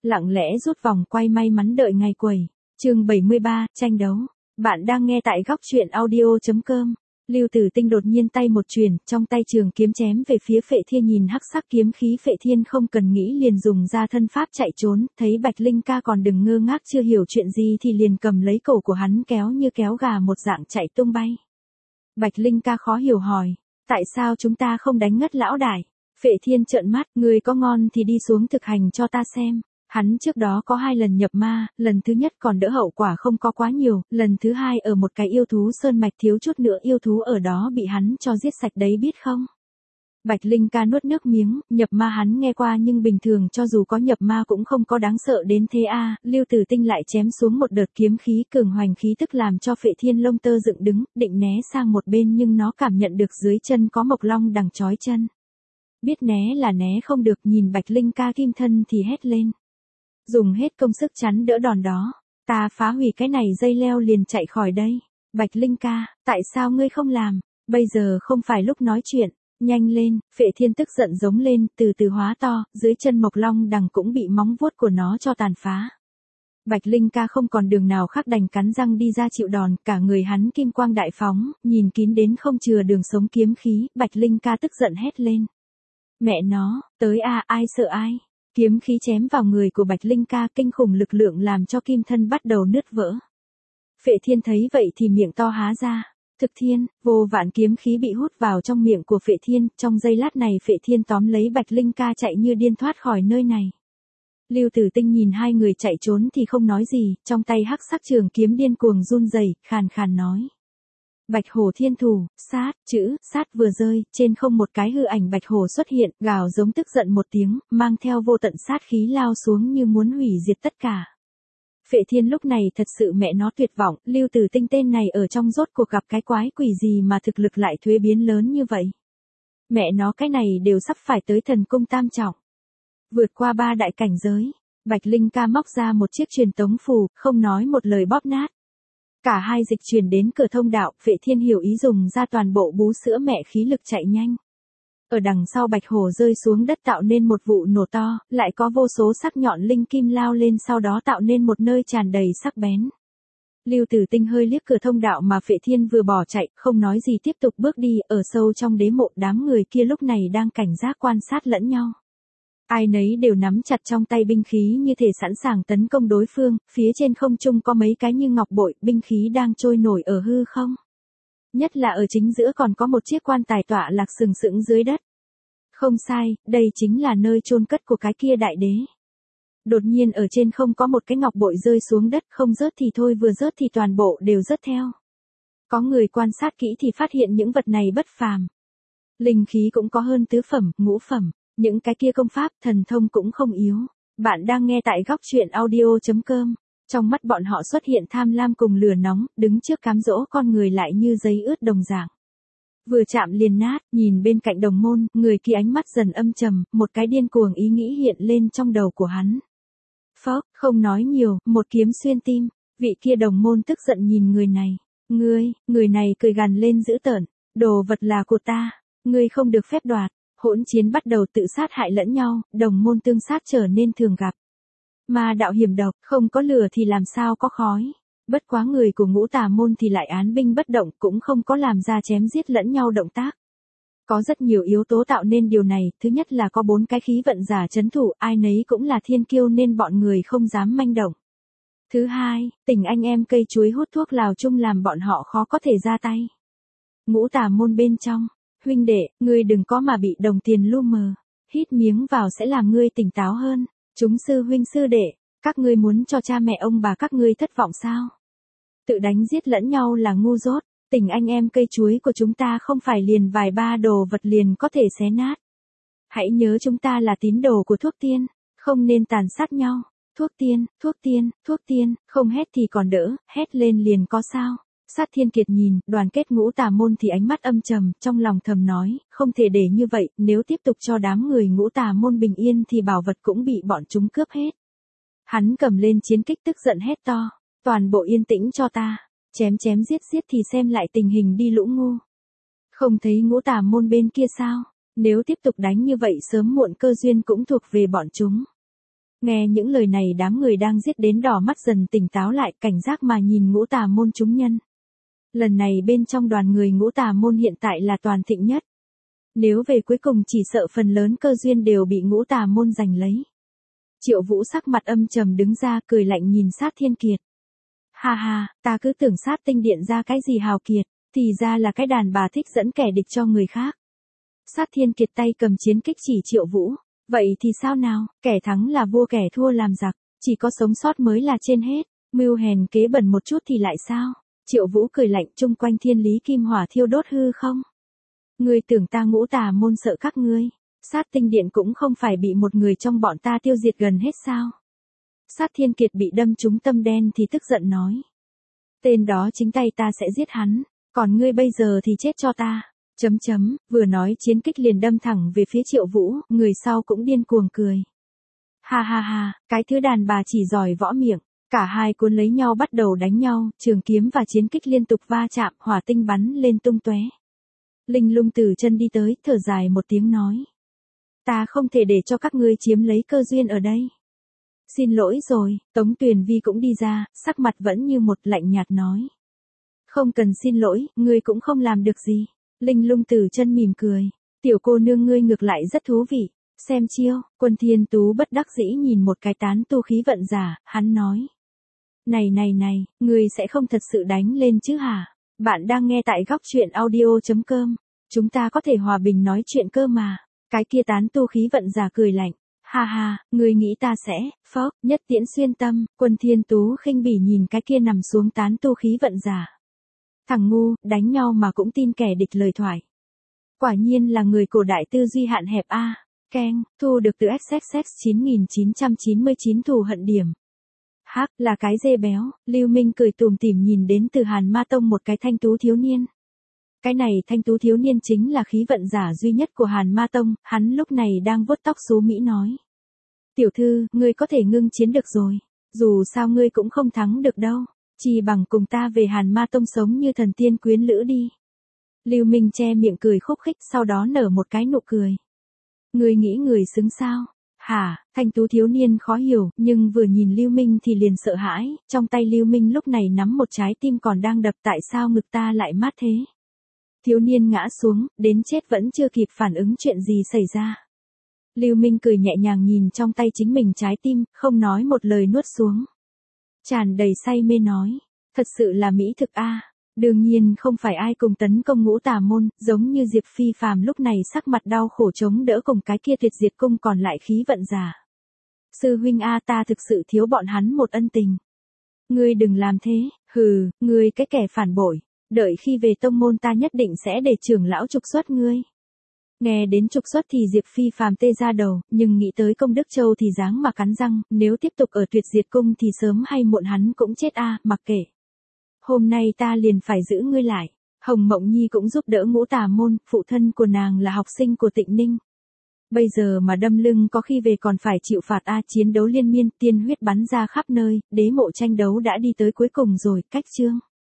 lặng lẽ rút vòng quay may mắn đợi ngày quẩy. Chương 73, tranh đấu. Bạn đang nghe tại góc truyện audio.com. Lưu Tử Tinh đột nhiên tay một chuyền, trong tay trường kiếm chém về phía Phệ Thiên, nhìn hắc sắc kiếm khí Phệ Thiên không cần nghĩ liền dùng ra thân pháp chạy trốn, thấy Bạch Linh Ca còn đừng ngơ ngác chưa hiểu chuyện gì thì liền cầm lấy cổ của hắn kéo như kéo gà một dạng chạy tung bay. Bạch Linh Ca khó hiểu hỏi, tại sao chúng ta không đánh ngất lão đại? Phệ Thiên trợn mắt, người có ngon thì đi xuống thực hành cho ta xem. Hắn trước đó có 2 lần nhập ma, lần thứ nhất còn đỡ hậu quả không có quá nhiều, lần thứ 2 ở một cái yêu thú sơn mạch thiếu chút nữa yêu thú ở đó bị hắn cho giết sạch đấy biết không? Bạch Linh Ca nuốt nước miếng, nhập ma hắn nghe qua nhưng bình thường cho dù có nhập ma cũng không có đáng sợ đến thế a. Lưu Tử Tinh lại chém xuống một đợt kiếm khí cường hoành khí tức làm cho Phệ Thiên lông tơ dựng đứng, định né sang một bên nhưng nó cảm nhận được dưới chân có mộc long đằng trói chân. Biết né là né không được, nhìn Bạch Linh Ca kim thân thì hét lên. Dùng hết công sức chắn đỡ đòn đó, ta phá hủy cái này dây leo liền chạy khỏi đây. Bạch Linh Ca, tại sao ngươi không làm? Bây giờ không phải lúc nói chuyện, nhanh lên. Phệ Thiên tức giận giống lên, từ từ hóa to, dưới chân mộc long đằng cũng bị móng vuốt của nó cho tàn phá. Bạch Linh Ca không còn đường nào khác đành cắn răng đi ra chịu đòn, cả người hắn kim quang đại phóng, nhìn kín đến không chừa đường sống kiếm khí. Bạch Linh Ca tức giận hét lên. Mẹ nó, tới a, ai sợ ai? Kiếm khí chém vào người của Bạch Linh Ca, kinh khủng lực lượng làm cho kim thân bắt đầu nứt vỡ. Phệ Thiên thấy vậy thì miệng to há ra. Thực thiên, vô vạn kiếm khí bị hút vào trong miệng của Phệ Thiên, trong giây lát này Phệ Thiên tóm lấy Bạch Linh Ca chạy như điên thoát khỏi nơi này. Lưu Tử Tinh nhìn hai người chạy trốn thì không nói gì, trong tay hắc sắc trường kiếm điên cuồng run rẩy, khàn khàn nói. Bạch hổ thiên thủ, sát, chữ, sát vừa rơi, trên không một cái hư ảnh bạch hổ xuất hiện, gào giống tức giận một tiếng, mang theo vô tận sát khí lao xuống như muốn hủy diệt tất cả. Phệ Thiên lúc này thật sự mẹ nó tuyệt vọng, Lưu Tử Tinh tên này ở trong rốt cuộc gặp cái quái quỷ gì mà thực lực lại thuế biến lớn như vậy. Mẹ nó cái này đều sắp phải tới thần cung tam trọng. Vượt qua 3 đại cảnh giới, Bạch Linh Ca móc ra một chiếc truyền tống phù, không nói một lời bóp nát. Cả hai dịch chuyển đến cửa thông đạo, Phệ Thiên hiểu ý dùng ra toàn bộ bú sữa mẹ khí lực chạy nhanh. Ở đằng sau bạch hổ rơi xuống đất tạo nên một vụ nổ to, lại có vô số sắc nhọn linh kim lao lên sau đó tạo nên một nơi tràn đầy sắc bén. Lưu Tử Tinh hơi liếc cửa thông đạo mà Phệ Thiên vừa bỏ chạy, không nói gì tiếp tục bước đi, ở sâu trong đế mộ đám người kia lúc này đang cảnh giác quan sát lẫn nhau. Ai nấy đều nắm chặt trong tay binh khí như thể sẵn sàng tấn công đối phương, phía trên không trung có mấy cái như ngọc bội, binh khí đang trôi nổi ở hư không. Nhất là ở chính giữa còn có một chiếc quan tài tọa lạc sừng sững dưới đất. Không sai, đây chính là nơi chôn cất của cái kia đại đế. Đột nhiên ở trên không có một cái ngọc bội rơi xuống đất, không rớt thì thôi vừa rớt thì toàn bộ đều rớt theo. Có người quan sát kỹ thì phát hiện những vật này bất phàm. Linh khí cũng có hơn tứ phẩm, ngũ phẩm. Những cái kia công pháp, thần thông cũng không yếu. Bạn đang nghe tại góc truyện audio.com. Trong mắt bọn họ xuất hiện tham lam cùng lửa nóng, đứng trước cám dỗ con người lại như giấy ướt đồng dạng. Vừa chạm liền nát, nhìn bên cạnh đồng môn, người kia ánh mắt dần âm trầm, một cái điên cuồng ý nghĩ hiện lên trong đầu của hắn. Phốc, không nói nhiều, một kiếm xuyên tim. Vị kia đồng môn tức giận nhìn người này. Người này cười gằn lên dữ tợn. Đồ vật là của ta, ngươi không được phép đoạt. Hỗn chiến bắt đầu tự sát hại lẫn nhau, đồng môn tương sát trở nên thường gặp. Ma đạo hiểm độc, không có lửa thì làm sao có khói. Bất quá người của Ngũ Tà môn thì lại án binh bất động, cũng không có làm ra chém giết lẫn nhau động tác. Có rất nhiều yếu tố tạo nên điều này, thứ nhất là có 4 cái khí vận giả trấn thủ, ai nấy cũng là thiên kiêu nên bọn người không dám manh động. Thứ hai, tình anh em cây chuối hút thuốc lào chung làm bọn họ khó có thể ra tay. Ngũ Tà môn bên trong. Huynh đệ, ngươi đừng có mà bị đồng tiền lu mờ. Hít miếng vào sẽ làm ngươi tỉnh táo hơn. Chúng sư huynh sư đệ, các ngươi muốn cho cha mẹ ông bà các ngươi thất vọng sao? Tự đánh giết lẫn nhau là ngu dốt. Tình anh em cây chuối của chúng ta không phải liền vài ba đồ vật liền có thể xé nát. Hãy nhớ chúng ta là tín đồ của thuốc tiên, không nên tàn sát nhau. Thuốc tiên, không hét thì còn đỡ, hét lên liền có sao? Sát Thiên Kiệt nhìn, đoàn kết Ngũ Tà môn thì ánh mắt âm trầm, trong lòng thầm nói, không thể để như vậy, nếu tiếp tục cho đám người Ngũ Tà môn bình yên thì bảo vật cũng bị bọn chúng cướp hết. Hắn cầm lên chiến kích tức giận hét to, toàn bộ yên tĩnh cho ta, chém giết thì xem lại tình hình đi lũ ngu. Không thấy Ngũ Tà môn bên kia sao, nếu tiếp tục đánh như vậy sớm muộn cơ duyên cũng thuộc về bọn chúng. Nghe những lời này đám người đang giết đến đỏ mắt dần tỉnh táo lại, cảnh giác mà nhìn Ngũ Tà môn chúng nhân. Lần này bên trong đoàn người Ngũ Tà môn hiện tại là toàn thịnh nhất. Nếu về cuối cùng chỉ sợ phần lớn cơ duyên đều bị Ngũ Tà môn giành lấy. Triệu Vũ sắc mặt âm trầm đứng ra cười lạnh nhìn Sát Thiên Kiệt. Ha ha, ta cứ tưởng Sát Tinh Điện ra cái gì hào kiệt, thì ra là cái đàn bà thích dẫn kẻ địch cho người khác. Sát Thiên Kiệt tay cầm chiến kích chỉ Triệu Vũ. Vậy thì sao nào, kẻ thắng là vua kẻ thua làm giặc, chỉ có sống sót mới là trên hết, mưu hèn kế bẩn một chút thì lại sao? Triệu Vũ cười lạnh, chung quanh thiên lý kim hỏa thiêu đốt hư không? Ngươi tưởng ta Ngũ Tà môn sợ các ngươi? Sát Tinh Điện cũng không phải bị một người trong bọn ta tiêu diệt gần hết sao? Sát Thiên Kiệt bị đâm trúng tâm đen thì tức giận nói. Tên đó chính tay ta sẽ giết hắn, còn ngươi bây giờ thì chết cho ta. Vừa nói chiến kích liền đâm thẳng về phía Triệu Vũ, người sau cũng điên cuồng cười. Ha ha ha, cái thứ đàn bà chỉ giỏi võ miệng, cả hai cuốn lấy nhau bắt đầu đánh nhau, trường kiếm và chiến kích liên tục va chạm, hỏa tinh bắn lên tung tóe. Linh Lung từ chân đi tới, thở dài một tiếng nói. Ta không thể để cho các ngươi chiếm lấy cơ duyên ở đây. Xin lỗi rồi, Tống Tuyền Vi cũng đi ra, sắc mặt vẫn như một lạnh nhạt nói. Không cần xin lỗi, ngươi cũng không làm được gì. Linh Lung từ chân mỉm cười. Tiểu cô nương ngươi ngược lại rất thú vị. Xem chiêu, Quân Thiên Tú bất đắc dĩ nhìn một cái tán tu khí vận giả, hắn nói. Này, ngươi sẽ không thật sự đánh lên chứ hả? Bạn đang nghe tại góc truyện audio.com. Chúng ta có thể hòa bình nói chuyện cơ mà. Cái kia tán tu khí vận giả cười lạnh. Ha ha, ngươi nghĩ ta sẽ, phốc, nhất tiễn xuyên tâm. Quân Thiên Tú khinh bỉ nhìn cái kia nằm xuống tán tu khí vận giả. Thằng ngu, đánh nhau mà cũng tin kẻ địch lời thoại. Quả nhiên là người cổ đại tư duy hạn hẹp a. Keng, thu được từ XXX 9999 thù hận điểm. Hắc, là cái dê béo, Lưu Minh cười tủm tỉm nhìn đến từ Hàn Ma Tông một cái thanh tú thiếu niên. Cái này thanh tú thiếu niên chính là khí vận giả duy nhất của Hàn Ma Tông, hắn lúc này đang vuốt tóc xú Mỹ nói. Tiểu thư, ngươi có thể ngưng chiến được rồi, dù sao ngươi cũng không thắng được đâu. Chỉ bằng cùng ta về Hàn Ma Tông sống như thần tiên quyến lữ đi. Lưu Minh che miệng cười khúc khích sau đó nở một cái nụ cười. Người nghĩ người xứng sao? Hả, thanh tú thiếu niên khó hiểu, nhưng vừa nhìn Lưu Minh thì liền sợ hãi, trong tay Lưu Minh lúc này nắm một trái tim còn đang đập, tại sao ngực ta lại mát thế? Thiếu niên ngã xuống, đến chết vẫn chưa kịp phản ứng chuyện gì xảy ra. Lưu Minh cười nhẹ nhàng nhìn trong tay chính mình trái tim, không nói một lời nuốt xuống. Tràn đầy say mê nói, thật sự là mỹ thực a. Đương nhiên không phải ai cùng tấn công Ngũ Tà môn, giống như Diệp Phi Phàm lúc này sắc mặt đau khổ chống đỡ cùng cái kia tuyệt diệt cung còn lại khí vận giả. Sư huynh a, ta thực sự thiếu bọn hắn một ân tình. Ngươi đừng làm thế, hừ, ngươi cái kẻ phản bội, đợi khi về tông môn ta nhất định sẽ để trưởng lão trục xuất ngươi. Nghe đến trục xuất thì Diệp Phi Phàm tê ra đầu, nhưng nghĩ tới Công Đức Châu thì dáng mà cắn răng, nếu tiếp tục ở tuyệt diệt cung thì sớm hay muộn hắn cũng chết a, mặc kệ. Hôm nay ta liền phải giữ ngươi lại. Hồng Mộng Nhi cũng giúp đỡ Ngũ Tà môn, phụ thân của nàng là học sinh của Tịnh Ninh. Bây giờ mà đâm lưng có khi về còn phải chịu phạt a, chiến đấu liên miên, tiên huyết bắn ra khắp nơi, đế mộ tranh đấu đã đi tới cuối cùng rồi, cách chương.